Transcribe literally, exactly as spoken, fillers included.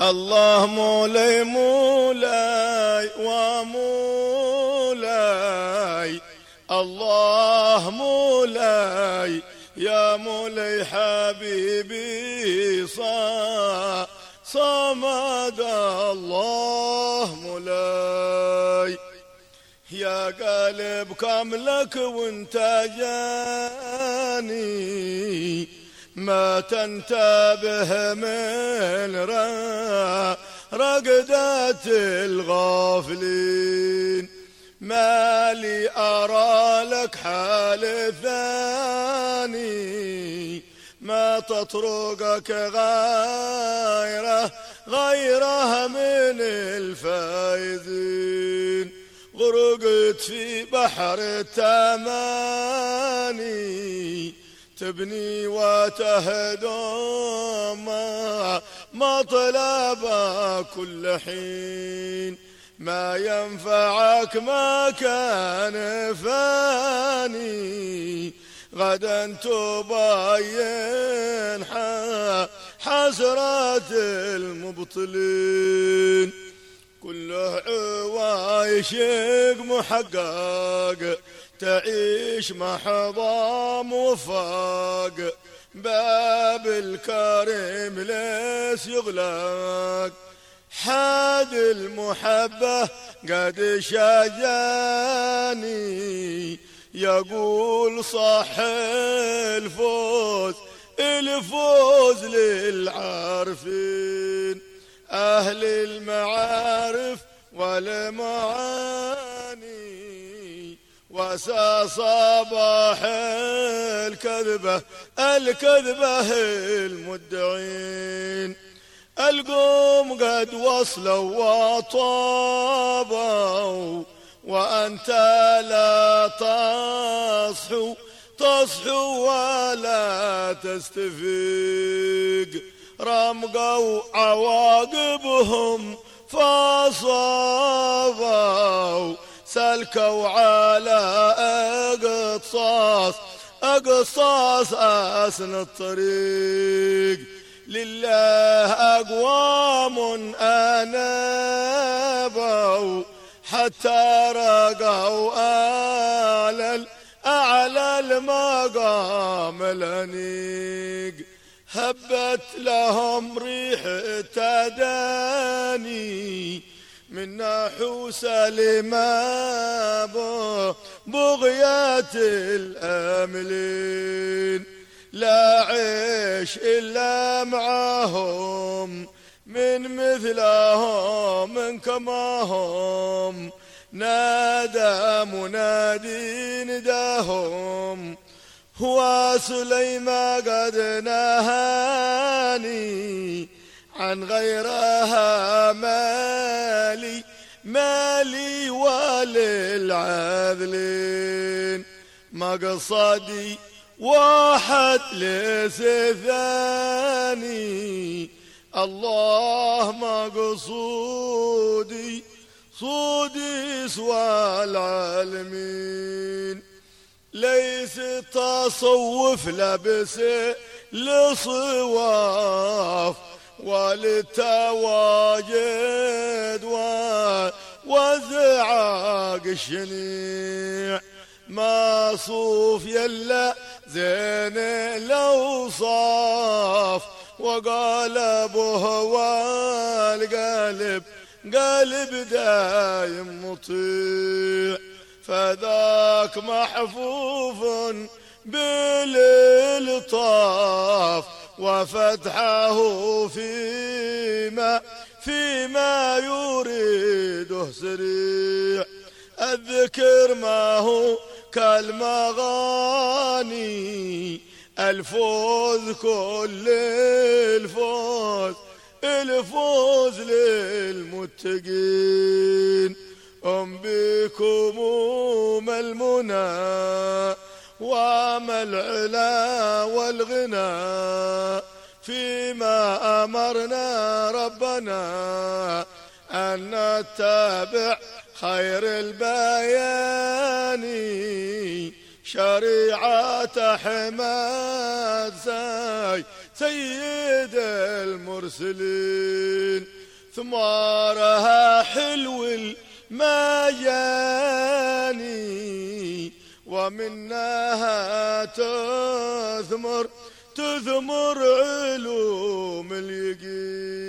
الله مولاي مولاي ومولاي، الله مولاي يا مولاي حبيبي صا صمد، الله مولاي يا قلب كاملك وانت جاني، ما تنتبه من رقدات الغافلين، ما لي أرى لك حال ثاني، ما تطرقك غيره غيرها من الفايزين، غرقت في بحر التماني، تبني وتهدم مطلب كل حين، ما ينفعك ما كان فاني، غدا تبين حسرات المبطلين، كله عوايشك محقق، تعيش محظى موفق، باب الكريم ليس يغلق، حاد المحبة قد شجاني، يقول صح الفوز الفوز للعارفين، أهل المعارف والمعاني، وسا صباح الكذبة الكذبة المدعين، القوم قد وصلوا وطابوا، وأنت لا تصحو تصحو ولا تستفيق، رمقوا عواقبهم فصابوا، سلكوا على أقصاص أقصاص أسن الطريق، لله أقوام أنابوا، حتى رقوا أعلى أعلى المقام الأنيق، هبت لهم ريح التداني، من نحوس لما بغيات الآملين، لا عيش إلا معهم من مثلهم من كماهم، نادى منادي نداهم، هو سليمان قد نهاني، عن غيرها مالي مالي وللعاذلين، مقصدي واحد ليس ثاني، الله مقصودي صودي سوى العالمين، ليس تصوف لبس لصواف، وللتواجد وزعاق الشنيع، ما صوف يلا زين الأوصاف، وقالبه والقلب قلب دايم مطيع، فذاك محفوف بالالطاف، وفتحه فيما فيما يريده سريع، الذكر ما هو كالمغاني، الفوز كل الفوز الفوز للمتقين، أم بكم المنى وما العلا والغنى، فيما أمرنا ربنا أن نتبع خير البيان، شريعة حماد ساي سيد المرسلين، ثمارها حلو المجاني ومنها تثمر تثمر علوم اليقين.